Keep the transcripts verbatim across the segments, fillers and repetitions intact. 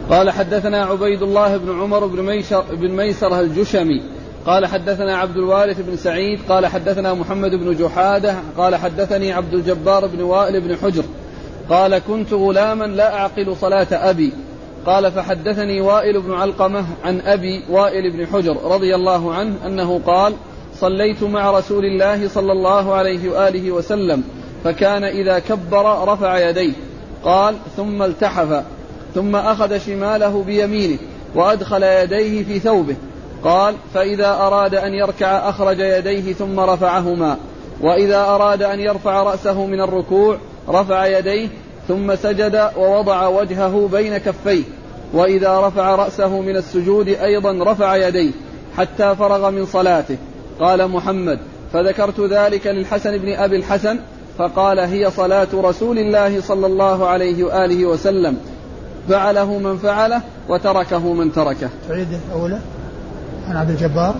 قال حدثنا عبيد الله بن عمر بن ميسر, بن ميسر الجشمي قال حدثنا عبد الوارث بن سعيد قال حدثنا محمد بن جحادة قال حدثني عبد الجبار بن وائل بن حجر قال كنت غلاما لا أعقل صلاة أبي قال فحدثني وائل بن علقمة عن أبي وائل بن حجر رضي الله عنه أنه قال صليت مع رسول الله صلى الله عليه وآله وسلم فكان إذا كبر رفع يديه قال ثم التحف ثم أخذ شماله بيمينه وأدخل يديه في ثوبه قال فإذا أراد أن يركع أخرج يديه ثم رفعهما وإذا أراد أن يرفع رأسه من الركوع رفع يديه ثم سجد ووضع وجهه بين كفيه وإذا رفع رأسه من السجود أيضا رفع يديه حتى فرغ من صلاته. قال محمد فذكرت ذلك للحسن بن أبي الحسن فقال هي صلاة رسول الله صلى الله عليه وآله وسلم فعله من فعله وتركه من تركه. تعيد أولا عن عبد الجبار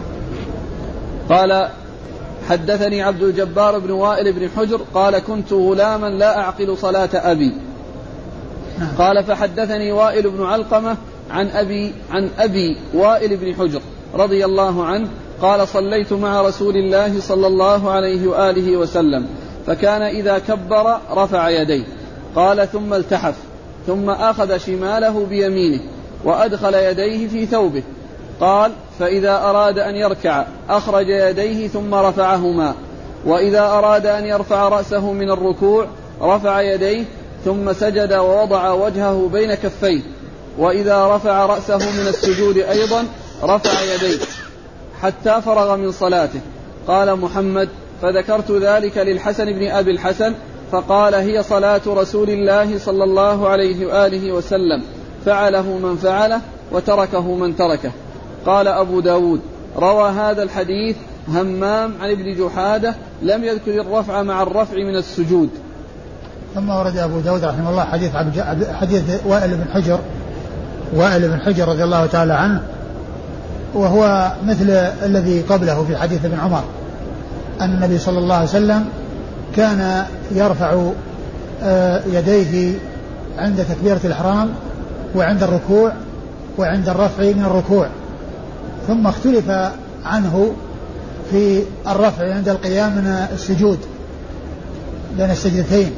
قال حدثني عبد الجبار بن وائل بن حجر قال كنت غلاما لا أعقل صلاة أبي نعم. قال فحدثني وائل بن علقمة عن أبي, عن أبي وائل بن حجر رضي الله عنه قال صليت مع رسول الله صلى الله عليه وآله وسلم فكان إذا كبر رفع يديه قال ثم التحف ثم أخذ شماله بيمينه وأدخل يديه في ثوبه قال فإذا أراد أن يركع أخرج يديه ثم رفعهما وإذا أراد أن يرفع رأسه من الركوع رفع يديه ثم سجد ووضع وجهه بين كفيه وإذا رفع رأسه من السجود أيضا رفع يديه حتى فرغ من صلاته. قال محمد فذكرت ذلك للحسن بن أبي الحسن فقال هي صلاة رسول الله صلى الله عليه وآله وسلم فعله من فعله وتركه من تركه. قال أبو داود روى هذا الحديث همام عن ابن جحادة لم يذكر الرفع مع الرفع من السجود. ثم ورد أبو داود رحمه الله حديث, حديث وائل بن حجر وائل بن حجر رضي الله تعالى عنه وهو مثل الذي قبله في حديث ابن عمر أن النبي صلى الله عليه وسلم كان يرفع يديه عند تكبيرة الإحرام وعند الركوع وعند الرفع من الركوع ثم اختلف عنه في الرفع عند القيام من السجود بين السجدتين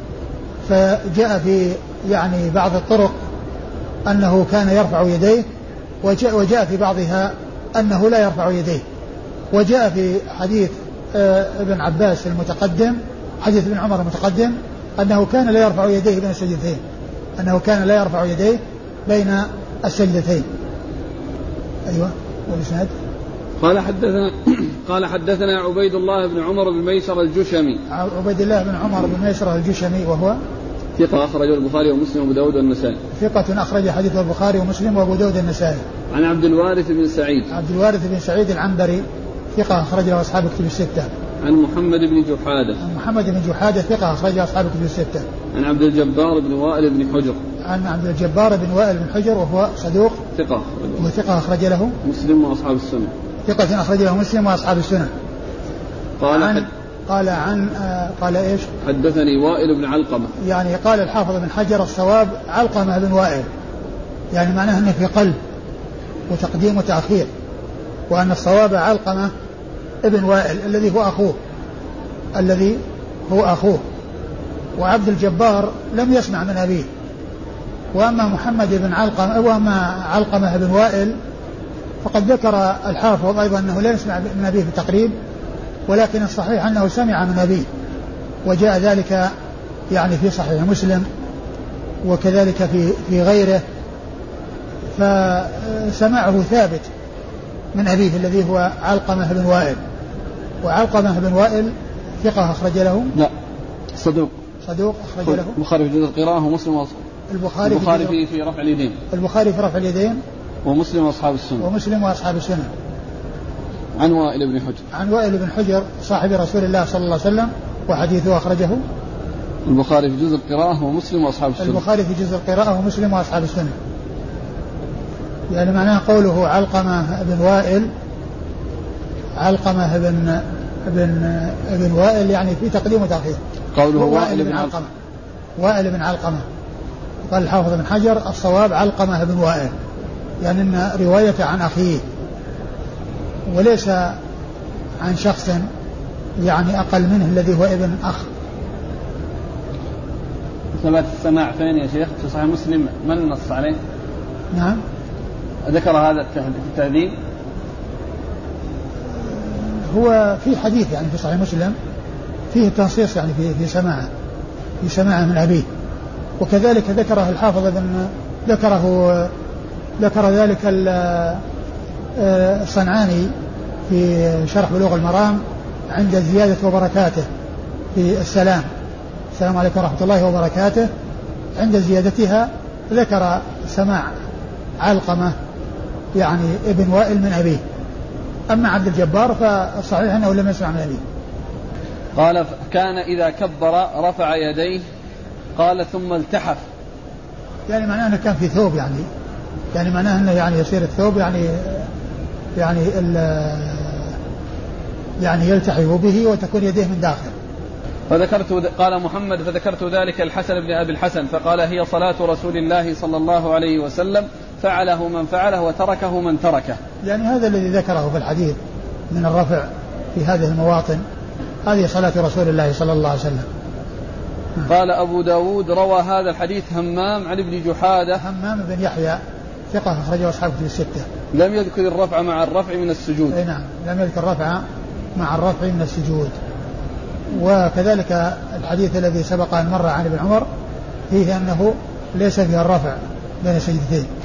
فجاء في يعني بعض الطرق أنه كان يرفع يديه وجاء, وجاء في بعضها أنه لا يرفع يديه وجاء في حديث ابن عباس المتقدم حديث ابن عمر المتقدم أنه كان لا يرفع يديه بين السجدتين أنه كان لا يرفع يديه بين السجدتين. أيوة والإسناد قال حدثنا قال حدثنا عبيد الله بن عمر بن ميسر الجشمي عبيد الله بن عمر بن ميسر الجشمي وهو ثقة أخرجه البخاري ومسلم وأبو داود والنسائي ثقة أخرج حديث البخاري ومسلم وأبو داود والنسائي. عن عبد الوارث بن سعيد عبد الوارث بن سعيد العنبري ثقة أخرج له أصحاب الكتب الستة. عن محمد بن جحادة عن محمد بن جحادة ثقة أخرج له أصحاب الكتب الستة. عن عبد الجبار بن وائل بن حجر عن عبد الجبار بن وائل بن حجر وهو صدوق ثقة وثقة أخرج له مسلم وأصحاب السنة ثقة أخرج له مسلم وأصحاب السنة. قال عن قال عن آه قال إيش حدثني وائل بن علقمة يعني قال الحافظ بن حجر الصواب علقمة بن وائل يعني معناه أنه في قلب وتقديم وتأخير وأن الصواب علقمة ابن وائل الذي هو أخوه الذي هو أخوه وعبد الجبار لم يسمع من أبيه وأما محمد بن علقمة وأما علقمة بن وائل فقد ذكر الحافظ أيضا أنه لا يسمع من أبيه بالتقريب ولكن الصحيح أنه سمع من أبيه وجاء ذلك يعني في صحيح مسلم وكذلك في في غيره فسمعه ثابت من أبيه الذي هو علقمة بن وائل وعلقمة بن وائل ثقة أخرج له لا صدوق صدوق أخرج له البخاري في جزء القراءة ومسلم وأصحاب البخاري, البخاري في, في رفع اليدين البخاري في رفع اليدين ومسلم وأصحاب السنة ومسلم وأصحاب السنة. عن وائل بن حجر عن وائل بن حجر صاحب رسول الله صلى الله عليه وسلم وحديثه أخرجه البخاري في جزء القراءة ومسلم وأصحاب السنة البخاري في جزء القراءة ومسلم وأصحاب السنة يعني معناه قوله علقمة بن وائل علقمة بن بن بن وائل يعني في تقديم وتأخير قوله وائل بن علقمة وائل بن علقمة قال الحافظ بن حجر الصواب علقمة بن وائل، يعني أن رواية عن أخيه وليس عن شخص يعني أقل منه الذي هو ابن أخ. ثبت السماع فين يا شيخ؟ في صحيح مسلم من النص عليه؟ نعم ذكر هذا في التهذيب. هو في حديث يعني في صحيح مسلم فيه تنصيص يعني في في سماعه في سماعه من أبيه، وكذلك ذكره الحافظ بن ذكره ذكر ذلك الصنعاني في شرح بلوغ المرام عند زيادة وبركاته في السلام، السلام عليكم ورحمة الله وبركاته، عند زيادتها ذكر سماع علقمة يعني ابن وائل من أبيه. أما عبد الجبار فصحيح أنه لم يسمع من أبيه. قال كان إذا كبر رفع يديه، قال ثم التحف، يعني معناه أنه كان في ثوب، يعني يعني معناه أنه يعني يصير الثوب يعني يعني يعني يلتحف به وتكون يديه من داخل. فذكرت قال محمد فذكرت ذلك الحسن بن أبي الحسن فقال هي صلاة رسول الله صلى الله عليه وسلم فعله من فعله وتركه من تركه. يعني هذا الذي ذكره في الحديث من الرفع في هذه المواطن هذه صلاة رسول الله صلى الله عليه وسلم. قال أبو داود روى هذا الحديث همام عن ابن جحادة. همام بن يحيى ثقة أخرجه أصحابه في الستة. لم يذكر الرفع مع الرفع من السجود. أي نعم لم يذكر الرفع مع الرفع من السجود. وكذلك الحديث الذي سبق أن مر عن ابن عمر فيه أنه ليس فيها الرفع بين السجدتين.